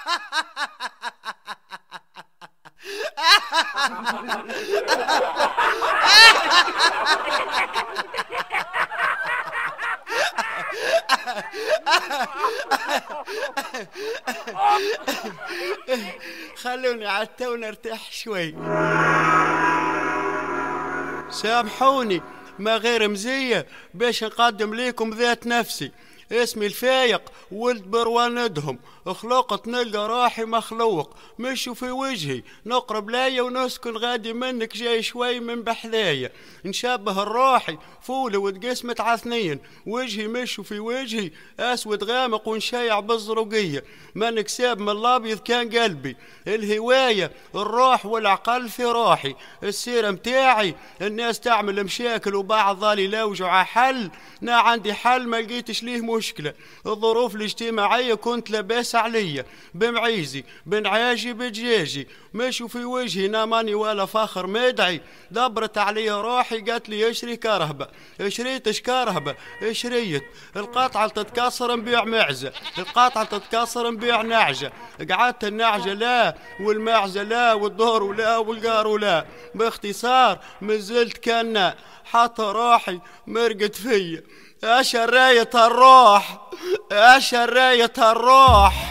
خلوني عتى ونرتاح شوي. سامحوني ما غير مزية باش نقدم ليكم ذات نفسي. اسمي الفايق ولد برواندهم، خلقت نلقى راحي مخلوق، مشوا في وجهي نقرب ليا ونسكن غادي منك جاي شوي من بحذايا، نشبه الراحي فول وتقسمت عثنين، وجهي مشوا في وجهي اسود غامق ونشيع بالزرقية، ما نكسب من الابيض كان قلبي، الهواية الروح والعقل في راحي، السيرة متاعي الناس تعمل مشاكل وبعض ظالي يلوجوا حل، نا عندي حل ما لقيتش ليه مشكلة، الظروف الاجتماعية كنت لاباس عليا، بمعيزي بنعاجي بدجاجي، مشوا في وجهي ناماني ولا فخر مدعي، دبرت عليا روحي قالت لي اشري كرهبة، شريتش كرهبة شريت، القطعة تتكسر نبيع معزة، القطعة تتكسر نبيع نعجة، قعدت النعجة لا والمعزة لا والدور لا والقار لا، باختصار مازلت كنا حتى روحي مرقت فيا، يا شراية الروح يا شراية الروح.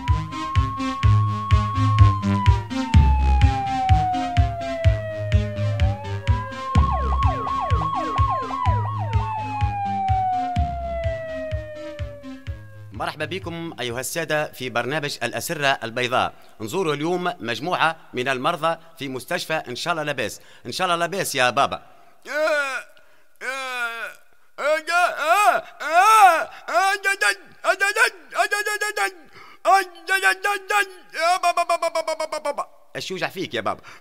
مرحبا بكم أيها السادة في برنامج الأسرة البيضاء. نزور اليوم مجموعة من المرضى في مستشفى إن شاء الله لاباس. إن شاء الله لاباس يا بابا. ايش يوجع فيك يا بابا؟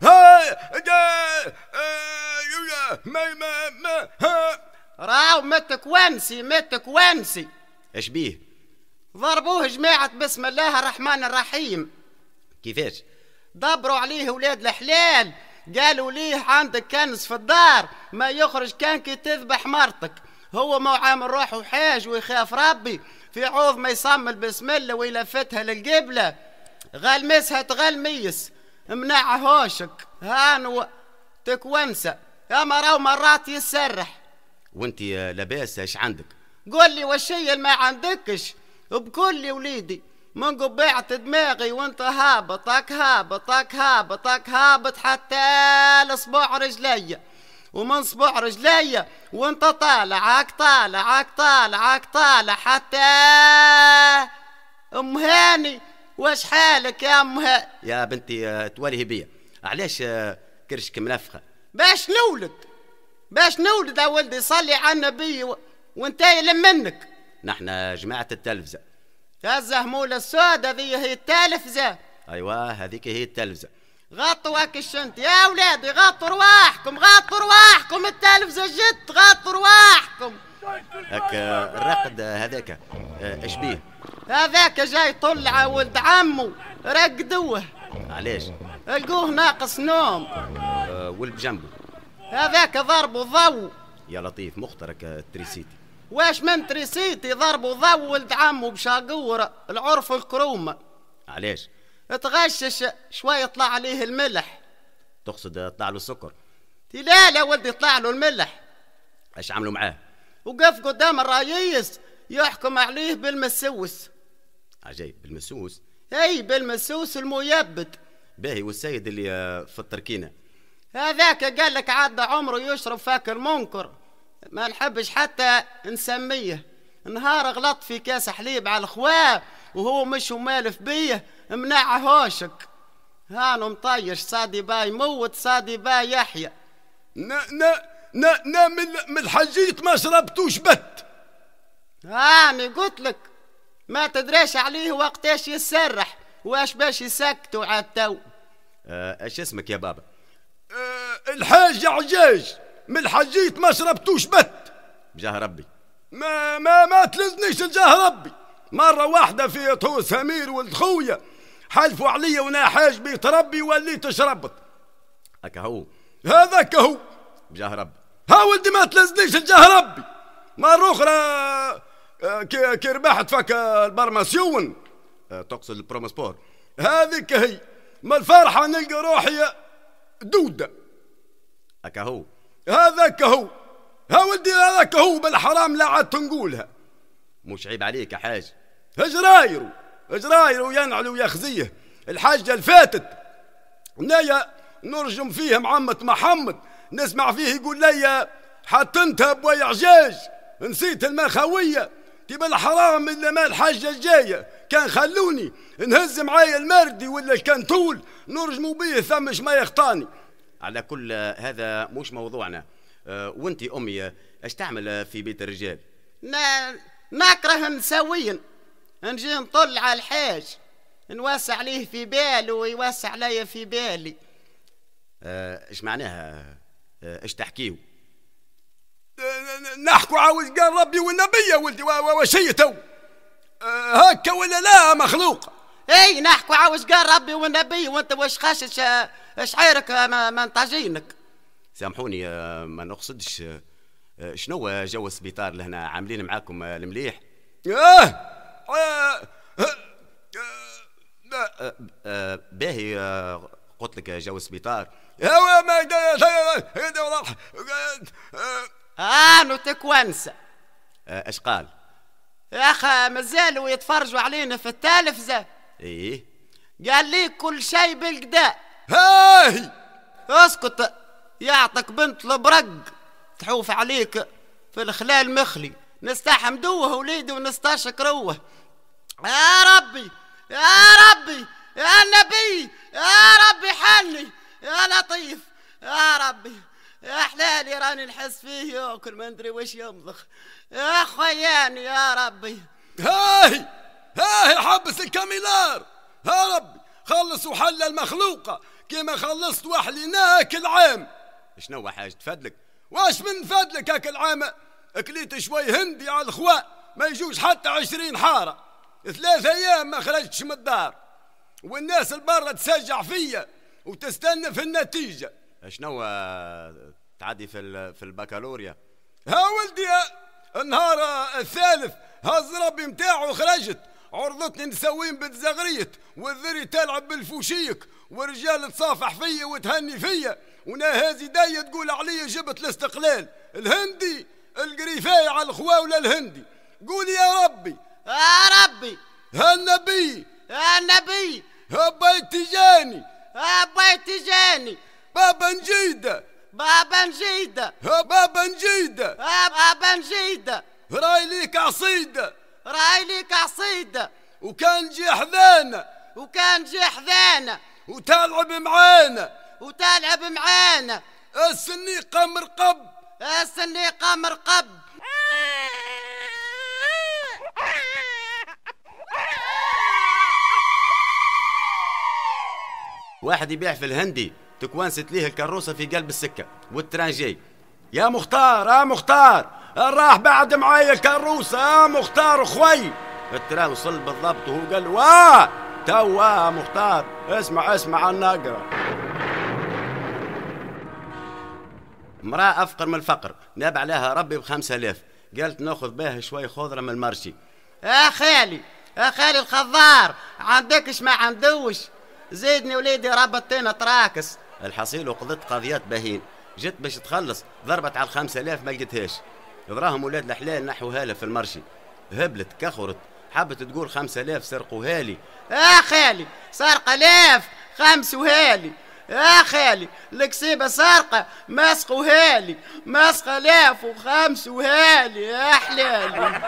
راو متك وانسي. ايش بيه؟ ضربوه جماعة بسم الله الرحمن الرحيم. كيفاش؟ دبروا عليه ولاد الحلال، قالوا ليه عندك كنز في الدار ما يخرج كان كي تذبح مرتك، هو ما عامل روحه حاج ويخاف ربي، في عوض ما يصمل بسم الله ويلفتها للقبلة، غلمسها تغلميس منع هوشك هانو تكونسة، اما راو مرات يسرح. وانت لاباس ايش عندك؟ قول لي وشي ما عندكش بكل وليدي، من قبعت دماغي وانت هابطك حتى لصباع رجليا، ومن صباع رجليا وانت طالع حتى ام هاني. واش حالك يا ام هاني؟ يا بنتي تولي بيا، علاش كرشك منفخه؟ باش نولد يا ولدي، صلي على النبي وانت يلم منك. نحن جماعة التلفزة. يا زهمولة السودة ذي هي التلفزة. ايوه هذيك هي التلفزة. غطوا هاك انت يا اولادي، غطوا رواحكم، التلفزة جت، غطوا رواحكم. هاك الرقد هذاك ايش بيه؟ هذاك جاي طلع ولد عمو رقدوه. علاش؟ لقوه ناقص نوم. ولد جنبه هذاك ضربوا ضو. يا لطيف مخترك تريسيتي. واش من تريسيتي؟ ضربوا ضو ولد عمو بشاقورة العرف الكرومة. علاش؟ تغشش شوي يطلع عليه الملح. تقصد طلع له السكر؟ لا ولدي يطلع له الملح. ايش عملوا معاه؟ وقف قدام الرئيس يحكم عليه بالمسوس. عجيب، بالمسوس؟ اي بالمسوس الميبد. باهي، والسيد اللي في التركينة هذاك قال لك عدى عمره يشرب فاكر منكر، ما نحبش حتى نسميه، نهار غلط في كاس حليب على الخواه وهو مش مالف بيه منع هوشك، هانو مطيش صادي با يموت صادي با يحيى. نا من الحجيت ما شربتوش بت. هاني قلت لك ما تدريش عليه وقتاش يسرح واش باش يسكتوا عالتو. ايش اسمك يا بابا؟ الحاج عجاج، من الحجيت ما شربتوش بت. بجاه ربي ما تلزنيش الجاه ربي. مرة واحدة في طول سمير ولد خويا حلفوا عليا وانا حاج بيت ربي وليت شربت. هكا هو هذاك هو بجاه ربي. ها ولدي ما تلزنيش الجاه ربي. مرة أخرى كي ربحت فك البرماسيون. تقصد البروموسبور؟ هذيك هي، ما الفرحة نلقى روحي دودة. هكا هو، هذاك هو، ها ولدي هذاك هو بالحرام لا عاد تنقولها. مش عيب عليك يا حاج. اجرايرو ينعلو يخزيه. الحاجة الفاتت نايا نرجم فيه معمة محمد، نسمع فيه يقول لي حتى انت بويا عجاج نسيت المخاوية، تبى الحرام إلا ما الحاجة الجاية كان خلوني نهز معايا المردي ولا الكنتول نرجموا بيه ثمش ما يخطاني. على كل هذا مش موضوعنا. وانتي أمي اش تعمل في بيت الرجال؟ نكره نسويا، نجي نطل على الحاج نوسع عليه في باله ويوسع عليا في بالي. ايش معناها؟ ايش تحكيو؟ نحكوا عاوز قال ربي والنبي يا ولدي وشي تو هكا ولا لا مخلوق؟ اي نحكوا عاوز قال ربي والنبي، وانت واش خاشش شعيرك ما انتاجينك. سامحوني ما نقصدش. شنو جو السبيطار لهنا عاملين معاكم المليح؟ باهي قلت لك جو السبيطار. تكونسة. اش قال؟ يا اخا مازالوا يتفرجوا علينا في التلفزة. ايه قال لي كل شيء بالقدا. هاي اسكت، يعطك بنت البرق تحوف عليك في الخلال مخلي، نستحمدوه وليدي ونستشكروه. يا ربي يا ربي يا نبي يا ربي حلي يا لطيف يا ربي يا حلالي راني نحس فيه ياكل ما ندري وش يمضخ يا خياني يا ربي. هاي حبس الكاميلار يا ربي، خلص وحل المخلوقة كما خلصت وحليناها كل عام. شنو حاج تفدلك؟ واش من فدلك هاك العام؟ اكليت شوي هندي على الخواء ما يجوش حتى 20 حارة، 3 أيام ما خرجتش من الدار والناس البرة تسجع فيا وتستنى في النتيجة. شنو تعدي في البكالوريا؟ ها ولدي النهار الثالث هز ربي متاعه خرجت، عرضتني نسوين بالزغريت والذري تلعب بالفوشيك والرجال تصافح فيا وتهني فيا، وناهازي داية تقول علي جبت الاستقلال. الهندي القريفاية على الخوا ولا الهندي؟ قولي يا ربي يا ربي هالنبي يا نبي هبيت جاني هبيت جاني بابا نجيدة بابا نجيدة بابا نجيدة بابا نجيدة راي ليك عصيدة راي ليك عصيدة وكان جي حذانا وكان جي حذانا وتلعب معانا وتلعب معانا السنيقة مرقب السنيقة مرقب. واحد يبيع في الهندي تكوانست ليه الكروسة في قلب السكة والترانجي. يا مختار مختار راح بعد معايا الكروسة مختار خوي. التران وصل بالضبط وهو قال واه توا مختار اسمع الناقرة. امرأة أفقر من الفقر ناب عليها ربي ب5000، قالت ناخذ بها شوي خضرة من المرشي. يا خالي الخضار عندكش ما عندوش، زيدني وليدي ربطتنا تراكس. الحصيل وقضت قضيات باهين، جت باش تخلص ضربت على 5000 ما لقيتهاش، دراهم ولاد الحلال نحوها لها في المرشي، هبلت كخرت حبت تقول 5000 سرقوها لي. يا خالي سرقة لاف 5 لي، يا خالي الكسيبة سرقة مسقوها لي، مسقة لاف و5 لي يا حلالي.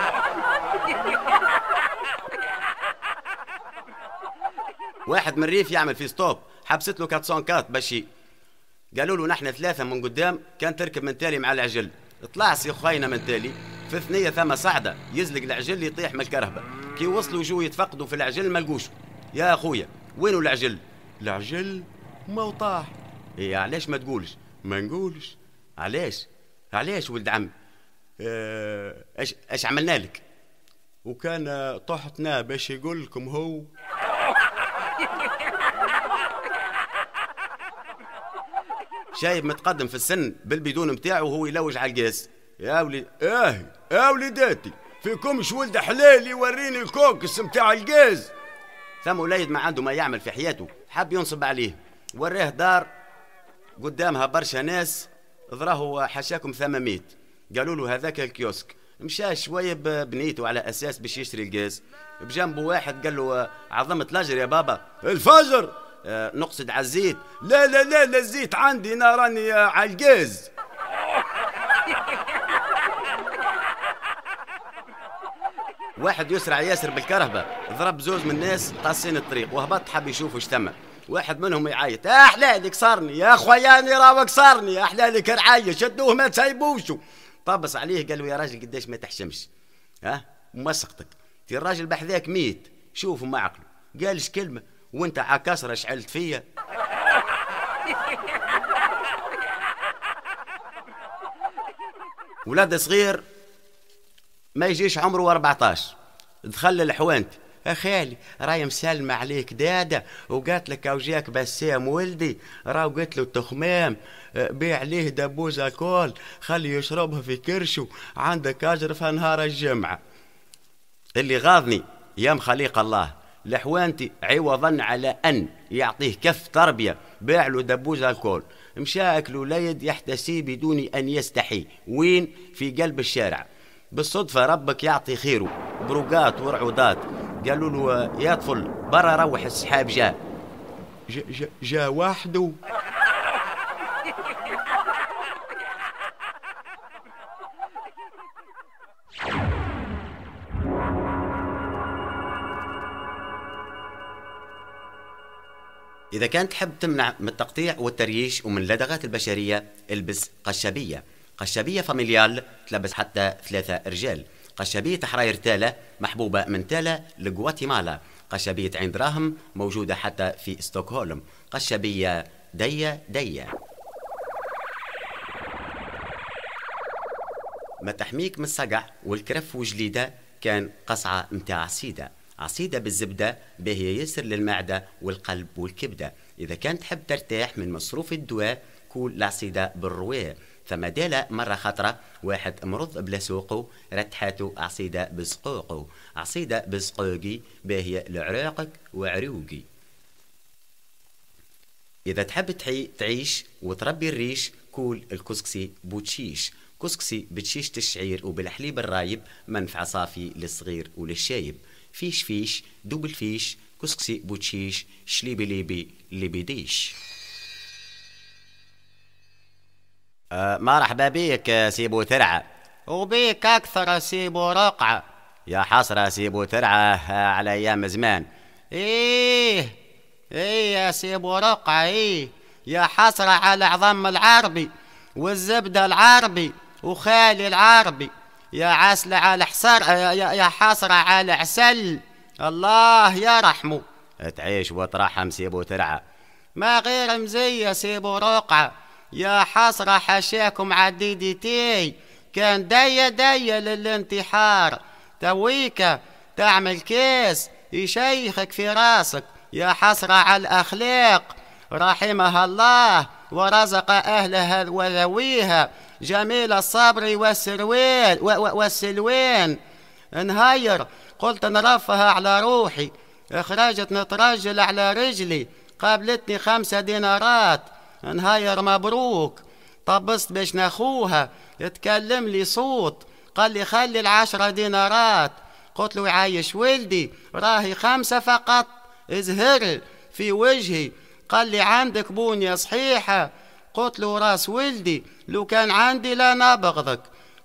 واحد من الريف يعمل في ستوب، حبست له 404 باش قالوا له نحن 3 من قدام كان تركب من تالي مع العجل، طلع سي خاينه من تالي في ثنيه ثم صعده يزلق العجل يطيح من الكرهبه، كي وصلوا جو يتفقدوا في العجل ما لقوش. يا اخويا وينو العجل؟ العجل ما طاح. إيه علاش ما تقولش؟ ما نقولش. علاش ولد عمي؟ ايش عملنا لك؟ وكان طحتنا باش يقول لكم هو. شايب متقدم في السن بالبيدون متاعه وهو يلوج على القاس. يا ولي يا وليداتي فيكمش ولد حلال يوريني الكوكس متاع القاز. ثم وليد ما عنده ما يعمل في حياته، حب ينصب عليه، وراه دار قدامها برشا ناس، ضراه حاشاكم 800. قالوا له هذاك الكيوسك. مشى شويه بنيته على اساس باش يشتري الغاز. بجنبه واحد قال له عظمت الفجر يا بابا. الفجر؟ نقصد على الزيت. لا لا لا لا، الزيت عندي، انا راني على الغاز. واحد يسرع ياسر بالكرهبه، ضرب زوز من الناس قاصين الطريق، وهبط حب يشوف وش تم. واحد منهم يعيط احلالك صارني يا خوياني، راوك صارني احلالك رعايه، شدوه ما تسيبوشو. طبس عليه قال له يا راجل قداش ما تحشمش، مسقتك تي الراجل بحذاك ميت، شوفوا ما عقله. قالش كلمه وانت عكسره شعلت فيا. ولاد صغير ما يجيش عمره 14 دخل لحوانتي، خالي راهي مسلمة عليك دادا، وقالت لك اوجاك بسام ولدي، راهو قلت له التخمام بيع عليه دبوز الكول خلي يشربها في كرشه، عندك اجر في نهار الجمعة. اللي غاضني يا خليق الله لحوانتي عوضا على ان يعطيه كف تربية باع له دبوز الكول، مشى اكل وليد يحتسي بدون ان يستحي. وين؟ في قلب الشارع. بالصدفة ربك يعطي خيره، بروقات ورعودات. قالوا له يا طفل برا روح السحاب جا وحده. إذا كانت تحب تمنع من التقطيع والترييش ومن اللدغات البشرية، البس قشابية. قشابية فاميليال تلبس حتى 3 رجال. قشابية حراير تالا محبوبة من تالا لغواتيمالا. قشابية عين دراهم موجودة حتى في ستوكهولم. قشابية دية. ما تحميك من الصقع والكرف وجليدة كان قصعة متاع عصيدة. عصيدة بالزبدة باهية ياسر للمعدة والقلب والكبدة. إذا كان تحب ترتاح من مصروف الدواء كول العصيدة بالرواء. ثم دالة مرة خطرة واحد مرض بلا سوقه رتحاته عصيدة بسقوقه. عصيدة بسقوقي باهية لعراقك وعروقي. إذا تحب تعيش وتربي الريش كول الكسكسي بوتشيش. كسكسي بتشيشة الشعير وبالحليب الرايب منفعة صافي للصغير وللشايب. فيش دوبل فيش كسكسي بوتشيش شليبي ليبي ليبيديش. مرحبا بيك سيبو ترعة. وبيك أكثر سيبو رقعة. يا حسرة سيبو ترعة على أيام زمان. إيه يا سيبو رقعة، يا حسرة على عظم العربي والزبدة العربي وخالي العربي، يا عسل على حسر، يا حسرة على عسل، الله يرحمه. تعيش وترحم سيبو ترعة. ما غير مزية سيبو رقعة، يا حسرة حشاكم عديدتي، كان دية للانتحار، تويك تعمل كيس يشيخك في راسك، يا حسرة على الأخلاق، رحمها الله ورزق أهلها وذويها جميل الصبر والسلوين. انهير قلت نرفها على روحي، اخرجت نترجل على رجلي، قابلتني 5 دينارات، انهير مبروك. طبست باش ناخوها، اتكلم لي صوت قال لي خلي 10 دينارات. قلت له عايش ولدي راهي 5 فقط. ازهر في وجهي قال لي عندك بونية صحيحة. قلت له راس ولدي لو كان عندي لا نبغضك.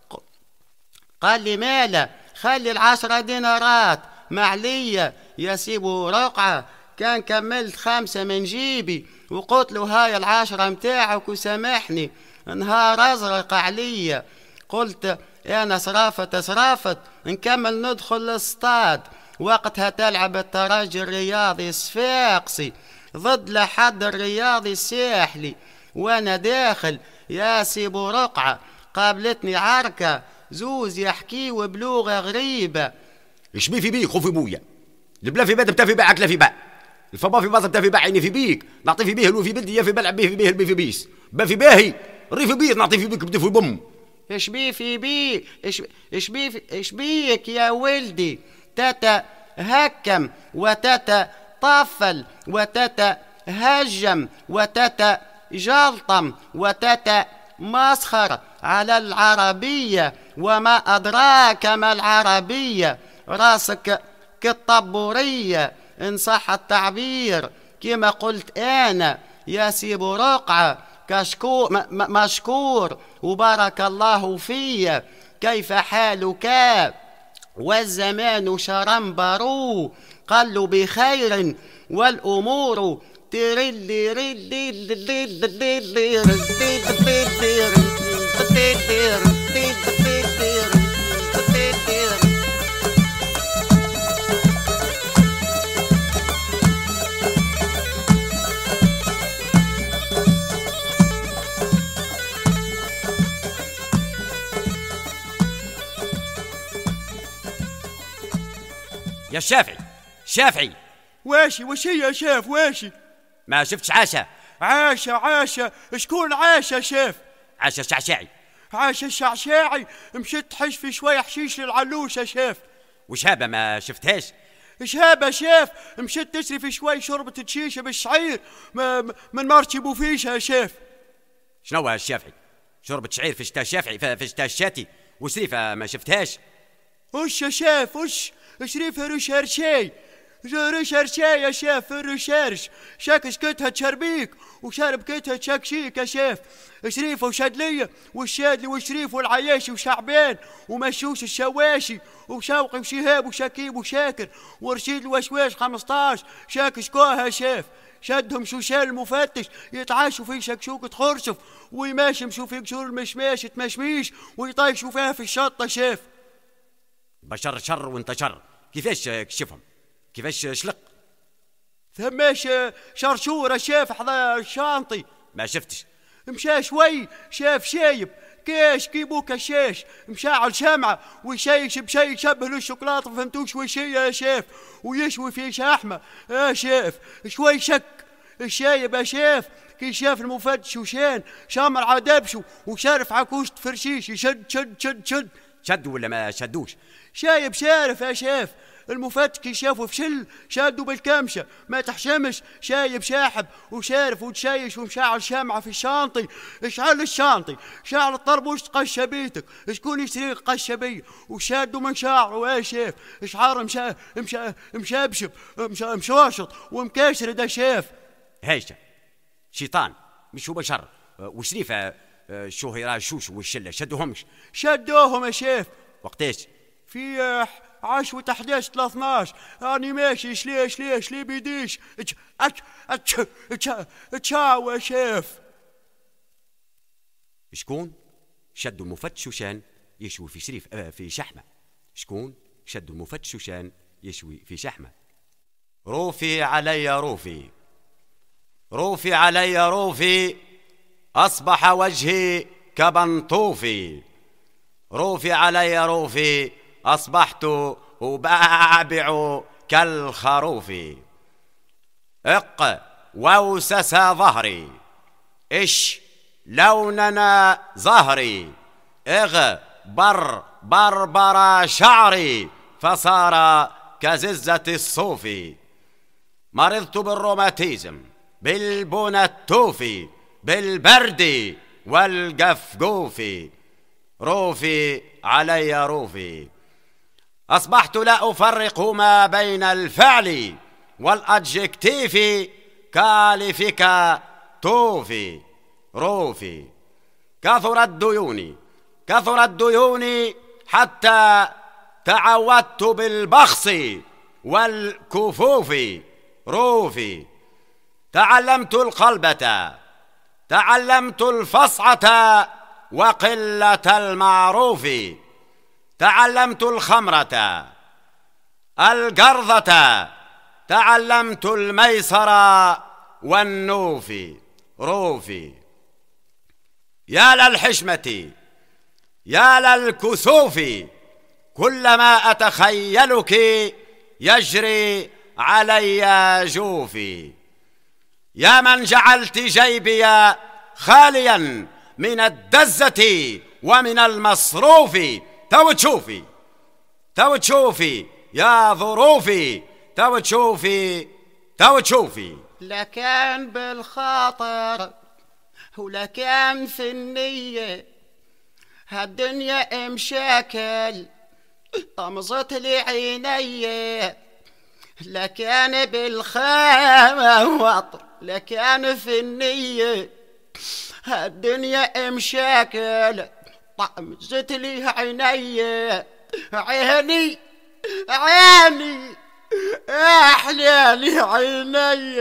قال لي مالا خلي 10 دينارات معلية يا سيبو رقعة. كان كملت 5 من جيبي وقلت له هاي 10 متاعك وسامحني. نهار ازرق عليا قلت انا صرافت نكمل ندخل الاستاد. وقتها تلعب الترجي الرياضي الصفاقسي ضد لحد الرياضي الساحلي، وانا داخل يا سيبو رقعة قابلتني عركة زوز يحكيوا بلغة غريبة. ايش بي في بيك خوفي بويا؟ البلا في بيت بتافي باعك لا في باع، الفبا في باص بتافي باعيني في بيك، نعطي في بيه الو في بلدي يا في بلعب بيه في بيه البي في بيس، با في باهي ري في بيت نعطي في بيك بدي في بم. ايش بي في بيك ايش بيك يا ولدي؟ تاتا هكم وتاتا تتطفل وتتهجم وتتجلطم وتتمسخر على العربية. وما أدراك ما العربية، راسك كالطبورية إن صح التعبير. كما قلت أنا يا سي برقعة مشكور وبارك الله في. كيف حالك والزمان شرنبرو؟ قالوا بخير والأمور يا الشافعي، شافعي واشي وشي يا شيف واشي؟ ما شفتش عاشا؟ عاشا شكون عاشا شيف؟ عاشا الشعشاعي. عاشا الشعشاعي مشيت تحش في شوية حشيش للعلوشة شيف. وشابة ما شفتهاش؟ شابة شيف مشيت تشري في شوي شربة شيشة بالشعير من مرتي بوفيشة يا شيف. شنو الشافعي؟ شربة شعير في شتا الشافعي في شتا الشاتي وشريفة ما شفتهاش؟ وش يا شيف وش؟ شريفة رشارشي يا شيف في الرشارش شاكش كتها تشربيك وشارب كتها تشكشيك يا شيف. شريفة وشادلية والشادلي وشريف والعياشي وشعبان ومشوش الشواشي وشوقي وشهاب وشكيب وشاكر ورشيد الوشواش 15 شاكش كوها يا شيف. شدهم شوشال المفتش يتعاشوا في شكشوكة خرشف ويماشمشوا في قشور المشماش تمشميش ويطيشوا فيها في الشطة شيف. بشر شر وانت شر، كيفاش كشفهم؟ كيفاش شلق؟ ثماش شرشورة شاف حدا الشانطي. ما شفتش. مشى شوي شاف شايب كاش كيبوك الشاش مشاعل شمعة ويشيش بشي يشبه له الشوكولاتة فهمتوش وش هي يا شيف ويشوي في شحمة يا شيف. شوي شك الشايب يا شيف كي شاف المفتش وشان شامر عدبشو وشارف عكوش فرشيش يشد شدوا ولا ما شدوش؟ شايب شارف يا شيف. المفتش كي شافه فشل شادوا بالكمشة ما تحشمش. شايب شاحب وشارف وتشيش ومشاعل شمعة في الشانطي. اشعل الشانطي شاعل الطربوش تقشى بيتك شكون يشريك قشى بي وشادوا من شعره يا شيف. اشعار مشابشب مشواشط ومكاشرد يا شيف. هيشة شيطان مش هو بشر. وشريفة شهيرة شوش والشلة شدوهمش؟ شدوهم يا شيف. وقتاش؟ في 10 11 12 راني ماشي شلي بيديش تشاو يا شيف. شكون شدوا المفتش وشان يشوي في شريف في شحمة؟ شكون شدوا المفتش وشان يشوي في شحمة؟ روفي علي روفي أصبح وجهي كبنطوفي. روفي علي روفي أصبحت أبعبع كالخروف. ووسس ظهري إش لوننا زهري. بربر شعري فصار كززة الصوف. مرضت بالروماتيزم بالبونتوف بالبرد والقفقوف. روفي علي روفي أصبحت لا أفرق ما بين الفعل والأدجكتيف كالفك توفي. روفي كثرت ديوني حتى تعودت بالبخس والكفوف. روفي تعلمت القلبة تعلمت الفصعة وقلة المعروف. تعلمت الخمرة القرضة تعلمت الميسرة والنوف. روفي يا للحشمة يا للكسوف كلما أتخيلك يجري علي جوفي. يا من جعلت جيبي خاليا من الدزة ومن المصروف. تو تشوفي يا ظروفي تو تو تشوفي. لا كان بالخاطر ولا كان في النية، هالدنيا مشاكل طمزت لي عيني. لا كان بالخاطر لا كان في النية، هالدنيا مشاكل طمزت لي عيني. عيني عيني احلالي عيني.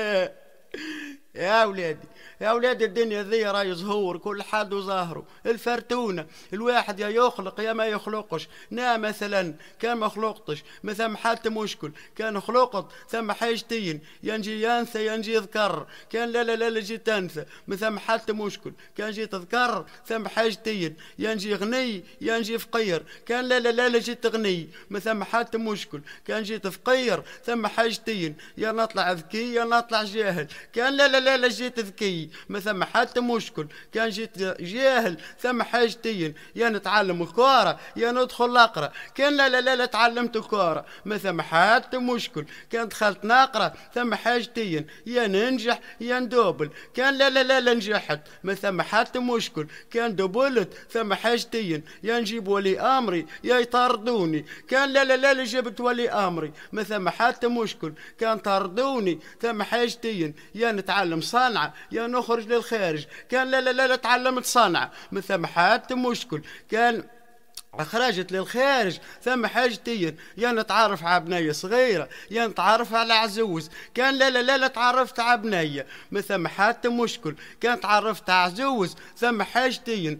يا ولادي يا ولاد الدنيا ذي راي زهور كل حد وظاهره. الفرتونة الواحد يا يخلق يا ما يخلقش. نا مثلا كان ما خلقتش ما ثم حتى مشكل، كان خلقت ثم حاجتين، ينجي ينثى ينجي يذكر. كان لا لا لا جيت تنثى ما ثم حتى مشكل، كان جيت تذكر ثم حاجتين، ينجي غني ينجي فقير. كان لا لا لا جيت غني ما ثم حتى مشكل، كان جيت فقير ثم حاجتين، يا نطلع ذكي يا نطلع جاهل. كان لا لا لا جيت ذكي ما ثم حتى مشكل، كان جيت جاهل ثم حاجتين، يا نتعلم الكورة يا ندخل نقرا. كان لا لا لا تعلمت الكورة ما ثم حتى مشكل، كان دخلت نقرا ثم حاجتين، يا ننجح يا ندوبل. كان لا لا لا نجحت ما ثم حتى مشكل، كان دوبلت ثم حاجتين، يا نجيب ولي امري يا يطردوني. كان لا لا لا جبت ولي امري ما ثم حتى مشكل، كان طردوني ثم حاجتين، يا نتعلم صنعة يا نخرج للخارج. كان لا لا لا تعلمت صنعة ما ثم حتى مشكل، كان خرجت للخارج ثم حاجتين، يا نتعرف على بنية صغيرة يا نتعرف على عزوز. كان لا لا لا تعرفت على بنية ما ثم حتى مشكل، كان تعرفت على عزوز ثم حاجتين،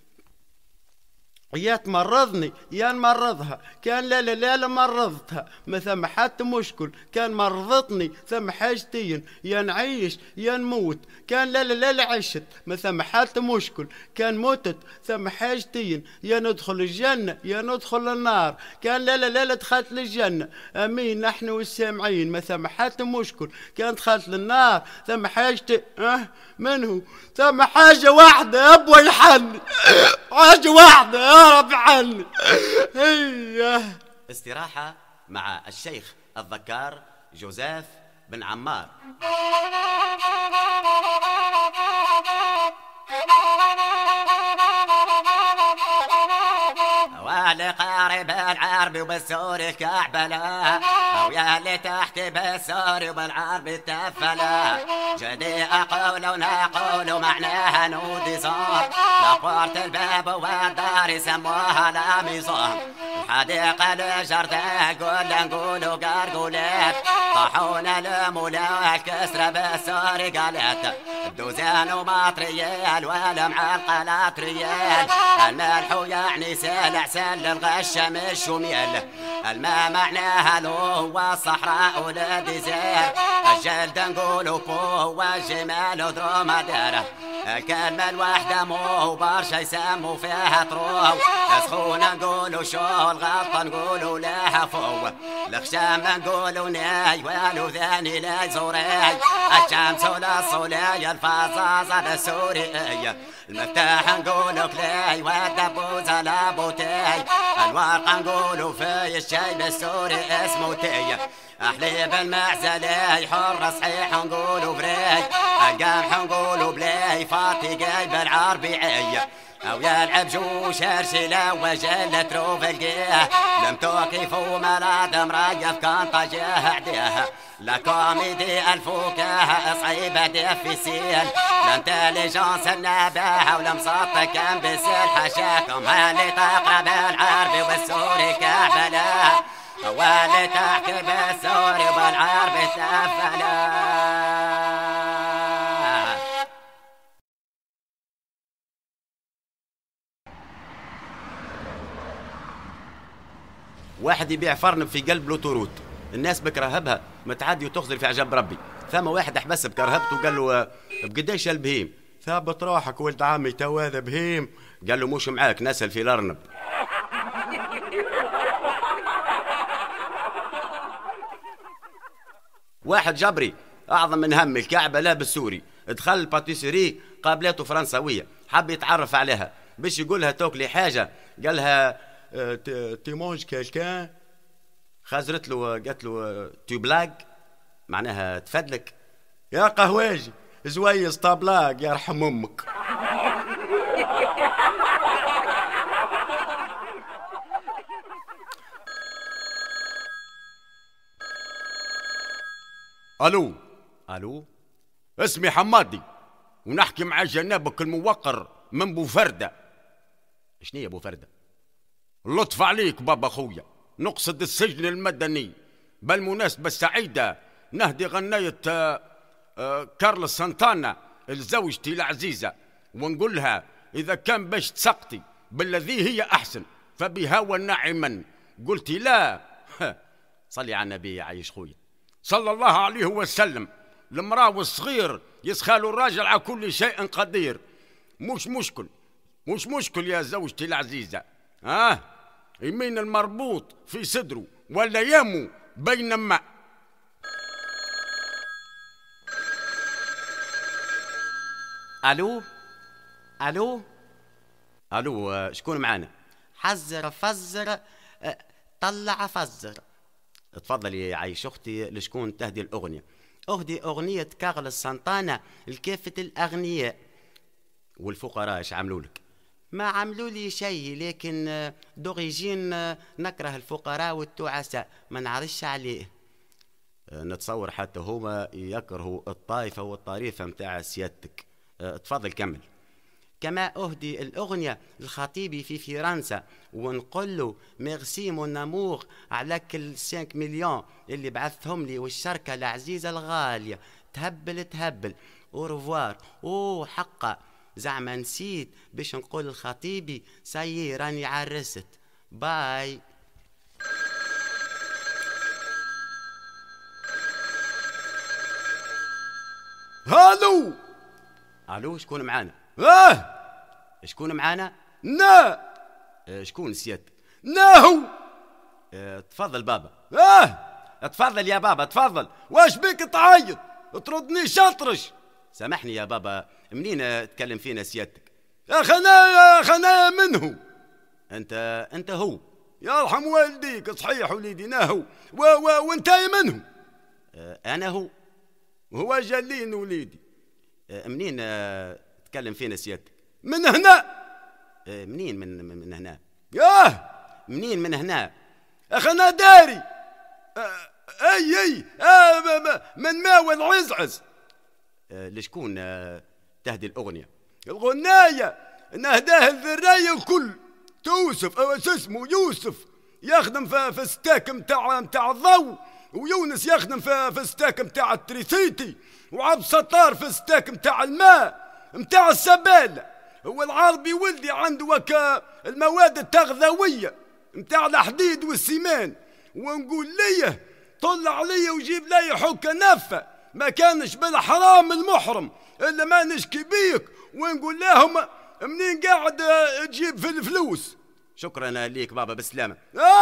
يا تمرضني يا نمرضها. كان لا لا لا مرضتها ما ثم حتى مشكل، كان مرضتني ثم حاجتين، يا نعيش يا نموت. كان لا لا لا عشت ما ثم حتى مشكل، كان متت ثم حاجتين، يا ندخل الجنة يا ندخل النار. كان لا لا لا دخلت للجنة امين نحن والسامعين ما ثم حتى مشكل، كان دخلت للنار ثم حاجتين منه ثم حاجة واحدة يا ابوي الحن، حاجة واحدة يا رب عني. استراحة مع الشيخ الذكار جوزيف بن عمار. واللي قارب العربي وبالسوري كعبلة، ويا اللي تحت بالسوري وبالعربي تفلة. جدي أقول ونقول معناها نودي صار، لقورة الباب والدار يسموها لا ميزان. الحديقة لجرتها قول نقولوا قرقولات، طاحون المولا الكسرة بالسوري قالت. الدوزان ومطريال ولا مع القلات ريال، الملح يعني سلع سل الغش مش وميل. الماء معناها لو والصحراء ولديزير، الجلد نقولوا بو والجمال درومادير. الكلمة الواحدة مو برشا يسموا فيها طروه، سخونة نقولوا شو الغلطة نقولوا لها فو. الخشام نقولوا ناي والو ثاني لا يزوري، الشمس للصولية الفظاظة للسورية. المفتاح نقولوا كلاي والدبوزة لابوتي، الورقة نقولوا في الشاي بالسوري اسمه تي. حليب المعزلي حر صحيح نقولوا بري، القمح نقولوا بلاي فاطي جايب العربي عي. او يلعب جوش ارشلة وجلة تروف القيه، لم توقف ومراد مريف كان طجاه عديها. لا كوميدي الفكاهة صعيبة ديفيسيل، لانتليجونس النباهة ولمصط كان بسيل. حشاكم هاللي تقرا بالعربي والسوري كعبلة، واللي تحكي بالسوري والعربي تفلة. واحد يبيع فرن في قلب لوتوروت، الناس بكرهبها متعدي وتخزر في عجب ربي. ثم واحد حبس بكرهبته وقال له بقديش البهيم؟ ثابت روحك ولد عمي تو هذا بهيم. قال له مش معاك نسل في الارنب. واحد جبري اعظم من هم الكعبه لابس سوري، دخل الباتيسيري قابلته فرنسويه، حب يتعرف عليها باش يقولها توكلي حاجه، قالها تي مونج كالكان، خزرت له قالت له تي بلاك، معناها تفدلك. يا قهواجي زويز طابلاق يرحم امك. الو. الو. اسمي حمادي ونحكي مع جنابك الموقر من بوفردة. شنو يا بوفردة؟ لطف عليك بابا خويا، نقصد السجن المدني. بالمناسبة السعيدة نهدي غنية كارلوس سانتانا لزوجتي العزيزة، ونقولها إذا كان باش تسقطي بالذي هي أحسن فبها ونعما. قلتي لا. صلي على النبي يعيش خويا صلى الله عليه وسلم. المرأة والصغير يسخالوا الراجل على كل شيء قدير. مش مشكل يا زوجتي العزيزة. يمين المربوط في صدره ولا يمو بينما. الو. الو. الو. شكون معانا؟ حزر فزر طلع فزر. تفضلي عايش اختي. لشكون تهدي الاغنيه؟ اهدي اغنية كارلوس سانتانا لكافة الاغنياء. والفقراء ايش عملوا لك؟ ما عملوا لي شيء، لكن دوريجين نكره الفقراء والتعساء، ما نعرفش عليه. نتصور حتى هما يكرهوا الطائفة والطريفة متاع سيادتك. تفضل كمل. كما أهدي الأغنية لخطيبي في فرنسا ونقول له ميرسي مون امور على كل 5 مليون اللي بعثهم لي، والشركة العزيزة الغالية تهبل أوروفوار. حقا زعما نسيت باش نقول لخطيبي سايي راني عرست. باي. هالو. الو. شكون معانا؟ شكون معانا؟ شكون سيادتك؟ هو. تفضل بابا. تفضل يا بابا تفضل. واش بيك تعيط؟ تردني شطرش. سامحني يا بابا، منين تكلم فينا سيادتك؟ يا خنايا منه. انت هو. يرحم والديك. صحيح وليدي هو. وانت منه؟ انا هو جلين وليدي. منين تكلم فينا سيادتك؟ من هنا. منين من هنا؟ منين من هنا؟ اخنا داري. اي من ماوى العزعز. لشكون تهدي الاغنيه؟ الغنايه نهداه الذريه الكل. توسف اسمه يوسف يخدم في ستاك متاع الضوء، ويونس يخدم في ستاك متاع التريسيتي، وعبد الستار في ستاك متاع الماء متاع السبالة، والعربي ولدي عنده وكا المواد التغذوية متاع الحديد والسيمان. ونقول ليه طلع علي وجيب لي حكة نفة، ما كانش بالحرام المحرم إلا ما نشكي بيك. ونقول لهم منين قاعد تجيب في الفلوس. شكرا ليك بابا بالسلامة.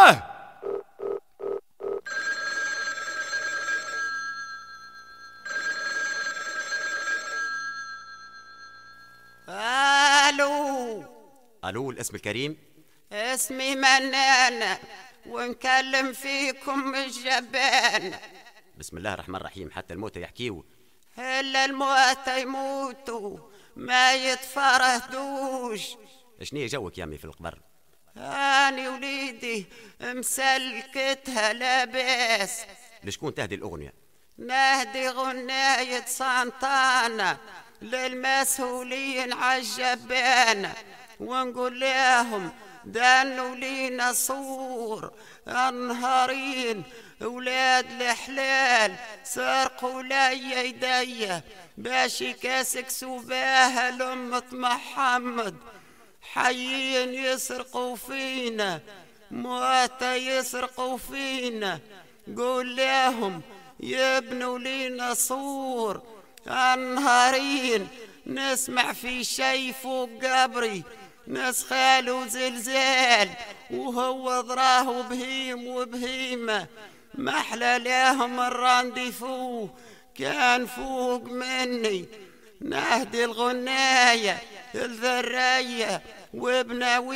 الو. الاسم الكريم؟ اسمي منانة ونكلم فيكم الجبان. بسم الله الرحمن الرحيم. حتى الموتى يحكيوا. إلا الموتى يموتوا ما يتفرهدوش. شنو جوك يا امي في القبر؟ اني وليدي مسلكتها لاباس. لشكون تهدي الاغنيه؟ نهدي غناية سانتانا للمسؤولين عالجبانة، ونقول لهم دانوا لينا صور انهارين ولاد الحلال سرقوا لي يدي باش يكاسكسوا بها لأمة محمد. حيين يسرقوا فينا، مواتى يسرقوا فينا. قول لهم يبنوا لينا صور انهارين. نسمع في شي فوق قبري ناس خالوا زلزال، وهو ضراه بهيم وبهيمة. محلى لهم الرانديفو كان فوق مني. نهدي الغناية الذرية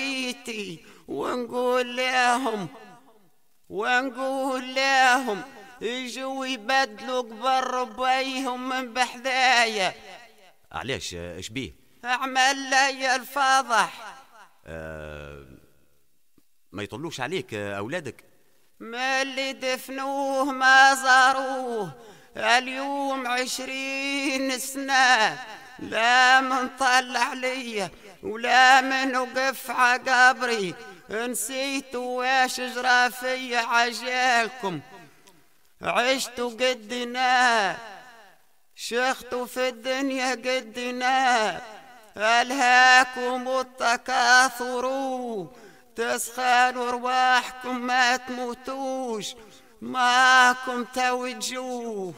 وبنويتي ونقول لهم يجوا يبدلوا قبر بيهم من بحذايا. علاش اش بيه؟ اعمل لي الفضح. ما يطلوش عليك أولادك؟ ما اللي دفنوه ما زاروه اليوم 20 سنة، لا من طلع لي ولا من وقف عقبري. نسيتوا واش جرى فيا عجالكم، عشتوا قدنا شختوا في الدنيا قدنا. ألهاكم التكاثر تسخنوا رواحكم ما تموتوش ماكم توجوه.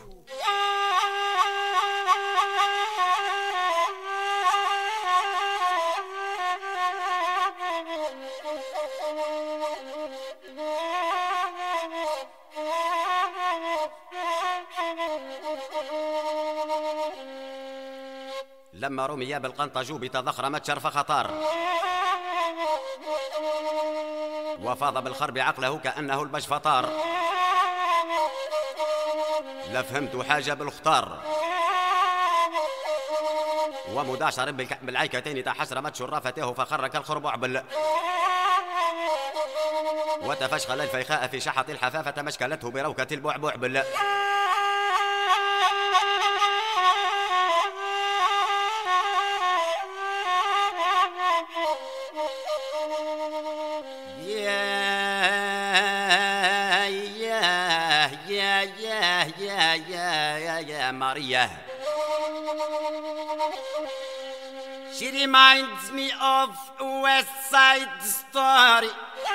لما رمي بالقنطجوب تضخرمت شرف خطر، وفاض بالخرب عقله كأنه البشفطار. لا فهمت حاجة بالخطار، ومداشر بالعيكتين تحشرمت شرافته فخرك الخربعبل. وتفشخل الفيخاء في شحط الحفافة مشكلته بروكة البعبعبل. يا ماريا. She reminds me of West Side Story.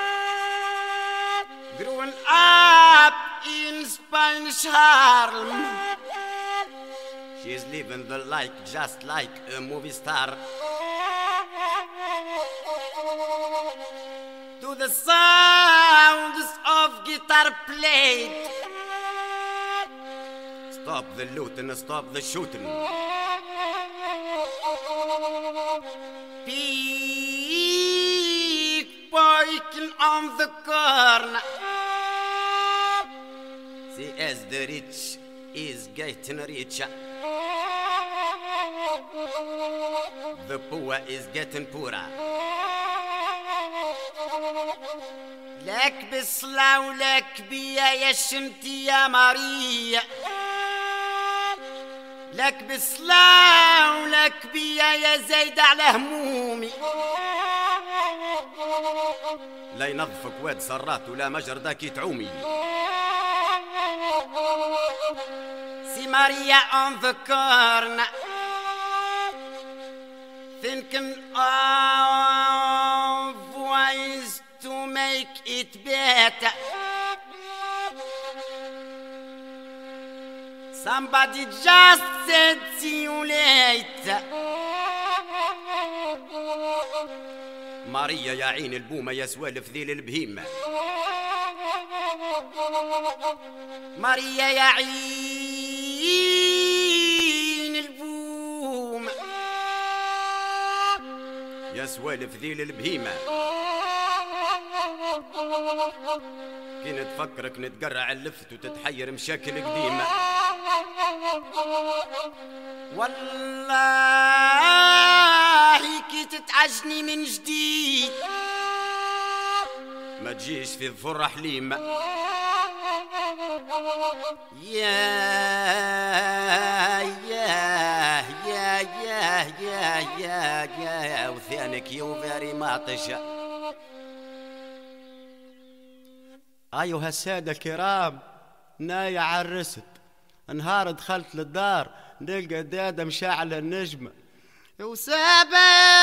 Growing up in Spanish Harlem. She's living the life just like a movie star. To the sounds of guitar played. Stop the looting, stop the shooting. Pickpocketing on the corner. See, as the rich is getting richer, the poor is getting poorer. لك بالصلاة ولك بيا يا شمتي يا ماريا. لك بالصلاة ولك بيا يا زايد على همومي. لا ينظفك واد سرات ولا مجردك تعومي. سي ماريا on the corner thinking of ways to make it better. Somebody just said see you later. ماريا يا عين البومة يا سوالف ذيل البهيمة. ماريا يا عين البومة يا سوالف ذيل البهيمة. كي نتفكرك نتقرع اللفت وتتحير مشاكل قديمة. والله كي تتعجني من جديد ما تجيش في الظفر حليمة. يا يا يا يا يا يا يا وثانك يوفاري ماطشة. أيها السادة الكرام، نايا عرست نهار دخلت للدار نلقى دادة مشاعلة النجمة وسابق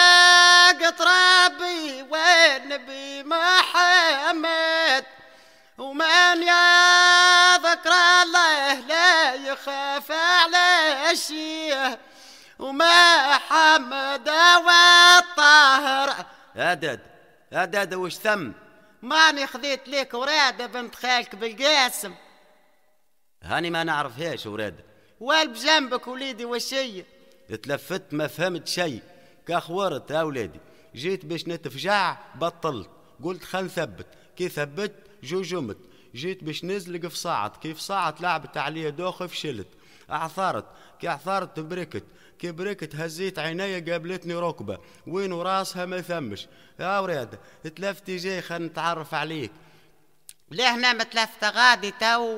ترابي والنبي محمد ومن يا ذكر الله لا يخاف على شيء وما حمد والطاهر. يا داد وش ثم؟ ماني خذيت لك ورادة بنت خالك بالقاسم. هاني ما نعرفهاش ورادة. والب جنبك وليدي وشية. تلفت ما فهمت شيء كخورت يا ولادي. جيت باش نتفجع بطلت قلت خل نثبت. كي ثبت جمت جيت باش نزلق في صعد، كيف صعد لعبت عليه دوخ فشلت، عثرت كي عثرت بركت، كي بركت هزيت عيني قابلتني ركبة وين راسها ما ثمش. يا وراد تلفتي جاي خلينا نتعرف عليك. ليه ما متلفتة غادي تو؟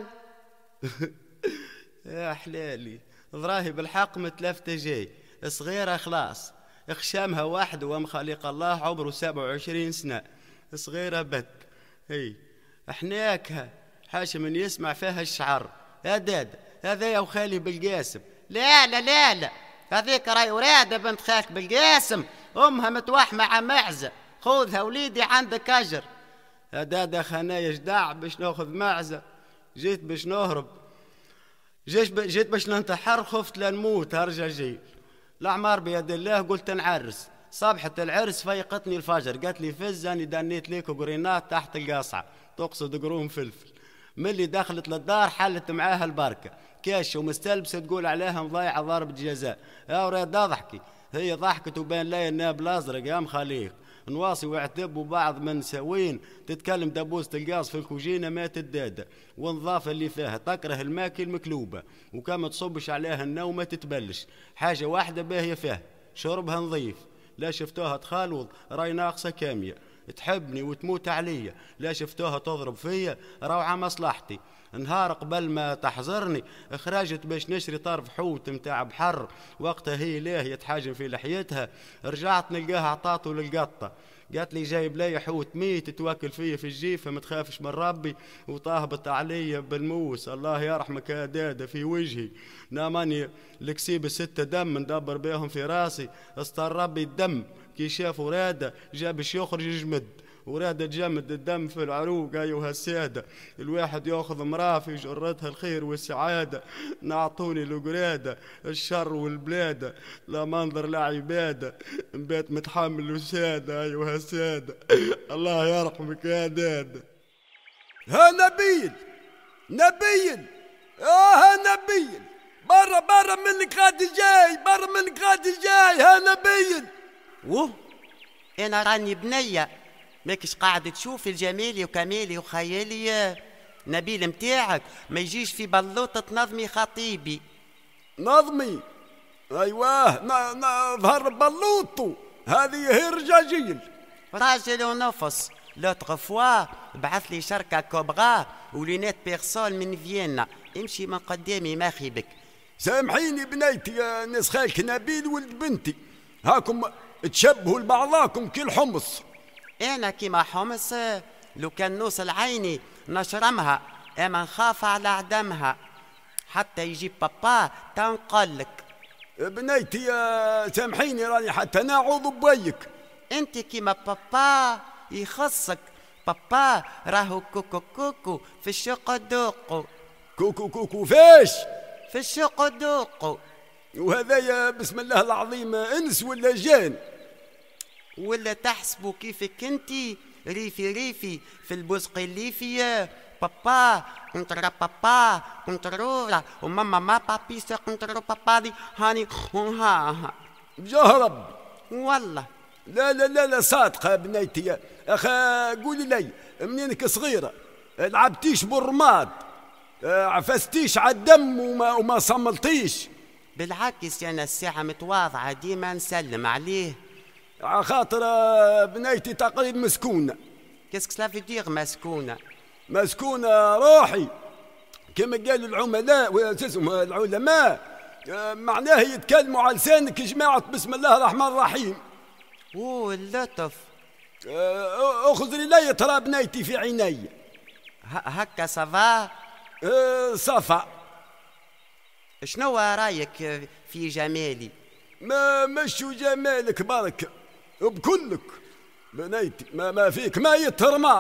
يا حلالي ضراهي بالحق متلفتة جاي صغيرة خلاص، اخشامها واحد وام خليق الله عمره 27 سنة، صغيرة بت. هي احناكها حاشا من يسمع فيها الشعر. يا داد هذا يا وخالي بالقاسم. لا لا لا لا، هذيك راي ورادة بنت خالك بالقاسم، امها متوحمة مع معزة، خذها وليدي عندك اجر. يا دادا خنايا جدع باش ناخذ معزة، جيت باش نهرب، جيت باش ننتحر، خفت لنموت هرجع جيل. الأعمار بيد الله، قلت نعرس. صبحة العرس فيقتني الفجر، قالت لي فز اني دنيت ليك قرينات تحت القصعة، تقصد قرون فلفل. ملي دخلت للدار حلت معاها البركة، كاش ومستلبسة تقول عليها مضيعة ضربة جزاء. يا ولاد اضحكي، هي ضحكت وبان لي الناب الازرق يا مخليق. نواصي واعتب وبعض من سوين تتكلم دبوسة القاص في الكوجينة مات الدادة، والنظافة اللي فيها تكره الماكل مكلوبة، وكما تصبش عليها النومة تتبلش. حاجة واحدة باهية فيها شربها نظيف، لا شفتوها تخالوض راي ناقصة كامية، تحبني وتموت عليا، لا شفتوها تضرب فيا روعة مصلحتي. نهار قبل ما تحضرني خرجت باش نشري طرف حوت متاع بحر، وقتها هي ليه يتحاجم في لحيتها، رجعت نلقاها عطاته للقطة، قالت لي جايب لي حوت ميت تتوكل فيا في الجيفة ما تخافش من ربي، وطاهبت عليا بالموس. الله يرحمك يا دادا في وجهي، ناماني الكسيب 6 دم ندبر بيهم في راسي، استر ربي الدم كي شاف ورادة جابش يخرج جمد، ورادة تجمد الدم في العروق. أيها السادة الواحد يأخذ مراه في جرتها الخير والسعادة، نعطوني القرادة الشر والبلادة، لا منظر لا عبادة، بيت متحمل وسادة. أيها السادة الله يرحمك يا دادة. ها نبيل نبيل ها نبيل، برا منك غادي جاي، برا منك غادي جاي. ها نبيل وه انا راني بنية، ماكش قاعد تشوف الجمالي وكمالي وخيالي. نبيل متاعك ما يجيش في بلوطة نظمي خطيبي. نظمي؟ ايوه ظهر بلوطو، هذه هي رجاجيل. راجل ونفس. لوتغ فوا بعث لي شركة كوبغا ولينات بيرسول من فيينا، امشي من قدامي ما خيبك. سامحيني بنيتي يا ناس خالك نبيل ولد بنتي، هاكم تشبهوا لبعضاكم كي الحمص. انا كيما حمص، لو كان نوصل عيني نشرمها، اما نخاف على عدمها حتى يجيب بابا تنقلك. بنيتي يا سامحيني راني حتى نعوض بويك. انت كيما بابا يخصك، بابا راهو كوكو كوكو في الشق دوقو. كوكو كوكو فاش؟ في الشق دوقو. وهذا يا بسم الله العظيم انس ولا جان؟ ولا تحسبوا كيفك انتي ريفي في البزق الليفي. بابا كنترا بابا كنترورا وماما ما بابي سا كنترو بابا دي هاني ها جهرب والله. لا صادقة بنيتي. اخا قولي لي منينك صغيرة لعبتيش بالرماد، عفستيش على الدم وما صملتيش؟ بالعكس انا الساعة متواضعة ديما نسلم عليه، خاطر بنيتي تقريبا مسكونة. كيسك سلافي دير مسكونة؟ مسكونة روحي كما قالوا العلماء، معناه يتكلموا على لسانك جماعة بسم الله الرحمن الرحيم. اوه اللطف. اخذري لي ترى بنيتي في عيني. هكا صفا؟ صفا. شنو رايك في جمالي؟ مشو جمالك برك بكلك بنيتي، ما فيك ما يترمى.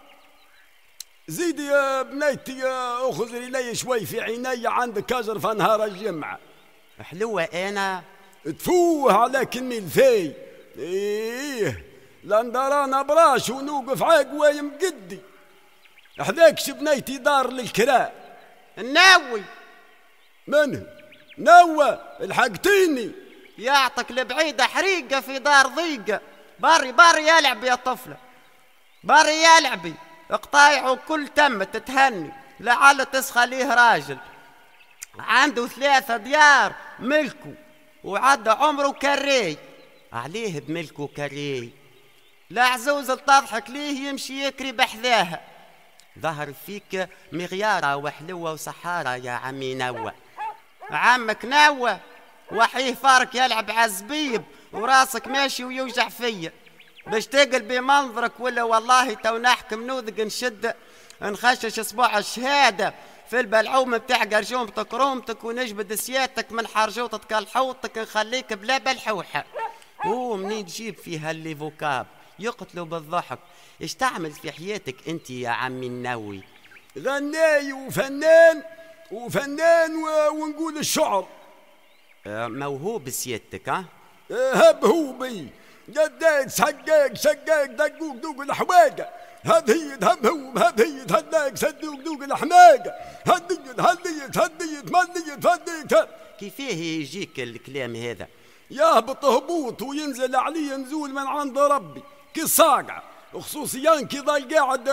زيدي يا بنيتي اخذري لي شوي في عيني، عندك اجر في نهار الجمعة. حلوة انا تفوه على كمي الفاي. ايه لندرانا براش ونوقف عاقواي مقدي. حذاكش بنيتي دار للكراء. الناوي منه نوى الحقتيني. يعطك البعيدة حريقة في دار ضيقة. بري يلعب يا طفلة، بري يلعبي. قطايعه كل تم تتهني لعل تسخى ليه راجل. عنده 3 ديار ملكه وعدى عمره كري. عليه بملكه كري؟ لا عزوز تضحك ليه يمشي يكري بحذاها. ظهر فيك مغيارة وحلوة وسحارة يا عمي نوى. عمك نوى وحيه فارك يلعب عزبيب وراسك ماشي ويوجع فيا باش تقلبي منظرك، ولا والله تو نحكم نوذق نشد نخشش اسبوع الشهادة في البلعوم بتاع قرجومتك رومتك ونجبد سياتك من حرجوتك الحوطك نخليك بلا بلحوحة. منين تجيب فيها اللي فوكاب يقتلوا بالضحك؟ ايش تعمل في حياتك انت يا عمي النووي؟ غناي وفنان ونقول الشعر. موهوب سيادتك ها؟ هبهوبي قديت شقاق دقوق دوق الحواقة هديت هبهوب هديت هداك صدوق دوق الحماقة هديت مديت فديت. كيفيه يجيك الكلام هذا؟ يهبط هبوط وينزل عليه نزول من عند ربي كي صاقعة، خصوصيا كي ضل قاعد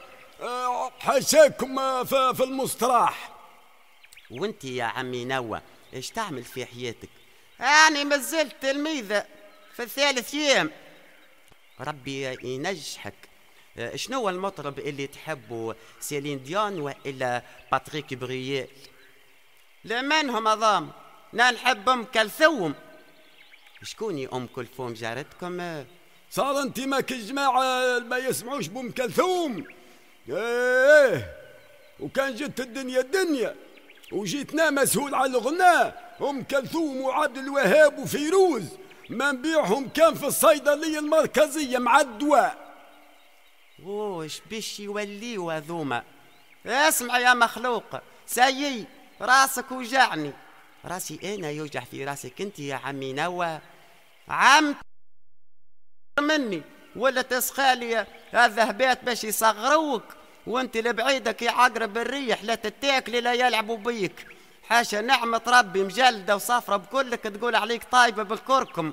حاشاكم في المستراح. وانت يا عمي نوى ايش تعمل في حياتك؟ يعني مازلت تلميذة في 3 أيام. ربي ينجحك. شنو المطرب اللي تحبه، سيلين ديون وإلا باتريك بريال؟ لمنهم أظام؟ نحب أم كلثوم. شكوني أم كلثوم جارتكم؟ صار انت ماك الجماعة ما يسمعوش بأم كلثوم؟ ايه وكان جت الدنيا وجيتنا مسهول على الغناء. أم كلثوم وعبد الوهاب وفيروز ما نبيعهم كان في الصيدلية المركزية مع الدواء. ايش بيش يوليوا هذوما؟ اسمع يا مخلوق سيي راسك وجعني. راسي انا يوجع في راسك انت يا عمي نوى؟ عم مني ولا تسخالي الذهبات باش يصغروك وانت لبعيدك يعقرب الريح لا تتاكلي لا يلعبوا بيك. حاشا نعمة ربي مجلدة وصفرة بكلك تقول عليك طايبة بالكركم.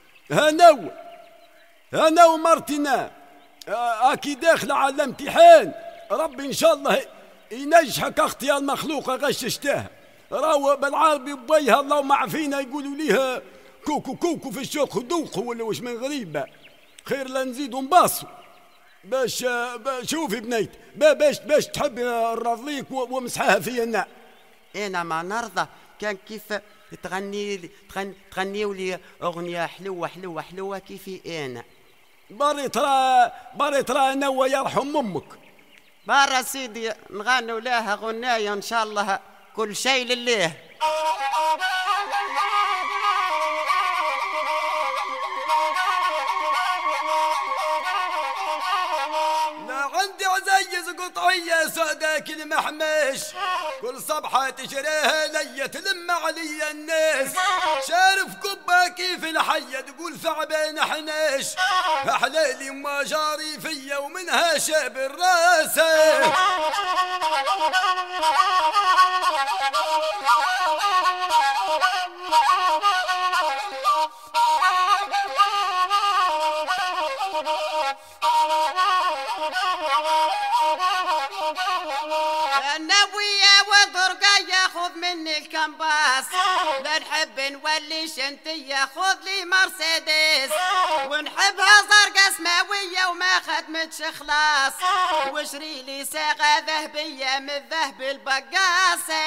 انا ومرتنا اكي داخلة على الامتحان. ربي ان شاء الله ينجحك اختي المخلوقة غششتها. راهو بالعربي بيها اللهم عافينا يقولوا ليها كوكو في الشوق دوقوا ولا وش من غريبة. خير لا نزيدوا نباصوا باش شوفي بنيت باش تحب نرضيك ومسحها في النار. انا ما نرضى كان كيف تغنيوا لي اغنيه حلوه كيفي انا. بري ترى نوى يرحم امك. برا سيدي نغنوا لها غنايه ان شاء الله كل شيء لله. عندي عزيز قطعية سوداك المحمش كل صبحة تشريها ليا تلم علي الناس. شارف كبة كيف الحية تقول ثعبان حناش أحلالي ما جاري فيا ومنها شاب الراس. النوية والضرقية خذ مني الكمباس لا نحب نولي شنتية خذ لي مرسيدس ونحبها زرقاء سماوية وما خدمتش خلاص واشري لي ساقة ذهبية من الذهب البقاسة.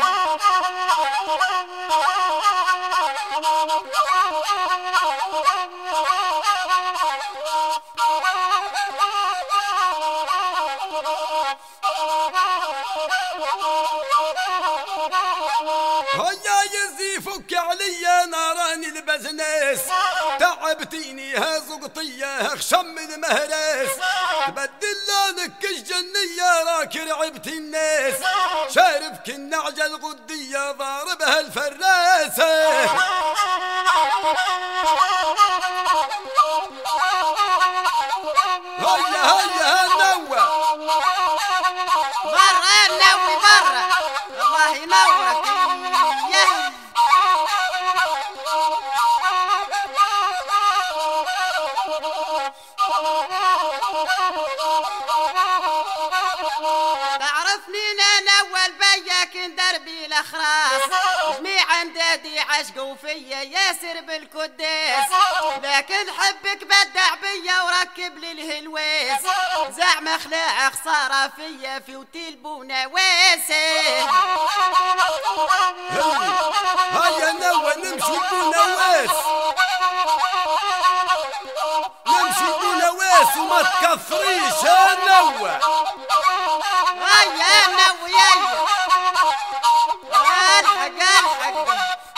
هيا يزي فك عليا ناراني البزناس تعبتيني ها زقطية خشم المهراس تبدل لونك الجنية راك رعبت الناس شارف كالنعجة الغدية ضاربها الفراسة. هيا نوى برا نوي برا الله ينورك. الأخراس، جميع أندادي عشقوا فيا ياسر بالكداس، لكن حبك بدع بيا وركب لي الهلواس، زعم خلاع خسارة فيا في وتيل بونواسه. هيا نوا نمشي بونواس، نمشي بونواس وما تكثريش يا نوا. هيا نوا يا الحق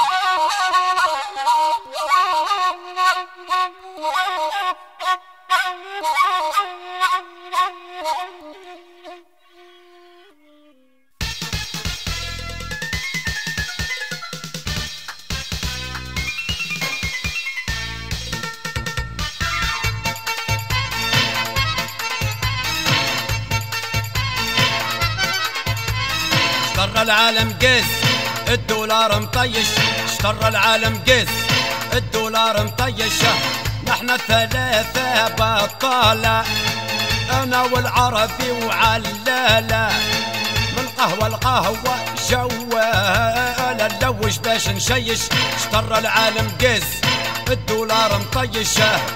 اشتر العالم قز الدولار مطيش، اشتر العالم قز الدولار مطيش، نحن الثلاثة بطالة انا والعربي وعلالة، من قهوة لقهوة جوالة نلوج باش نشيش، اشتر العالم قز الدولار مطيش.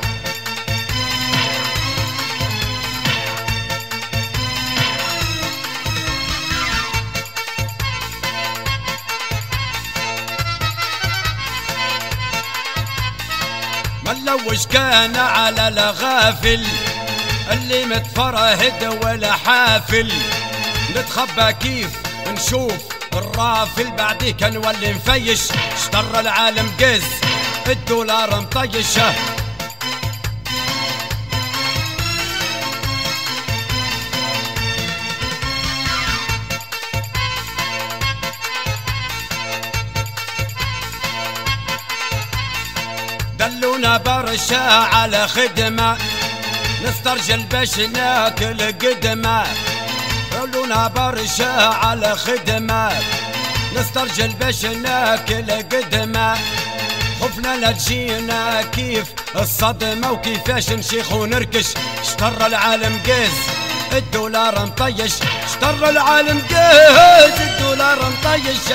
ملوش كان على الغافل اللي متفرهد ولا حافل، نتخبى كيف نشوف الرافل بعديه كان نولي نفيش، اشتر العالم قز الدولار مطيش. دلونا برشا على خدمة نسترجل باش ناكل قدمة، دلونا برشا على خدمة نسترجل باش ناكل قدمة، خفنا لا تجينا كيف الصدمة وكيفاش نشيخ ونركش، اشتر العالم قز الدولار مطيش، اشتر العالم قز الدولار مطيش.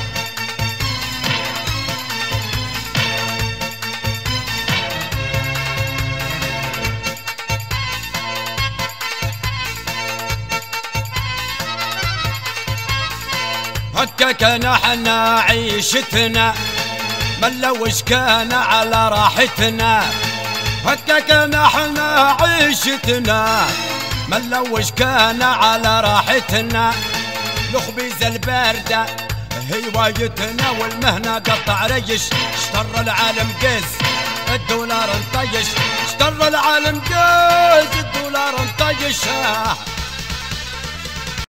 هكا كان احنا عيشتنا ملوش كان على راحتنا، هكا كان احنا عيشتنا ملوش كان على راحتنا، الخبيزة الباردة هوايتنا والمهنة قطع ريش، اشتر العالم قز الدولار مطيش، اشتر العالم قز الدولار مطيش.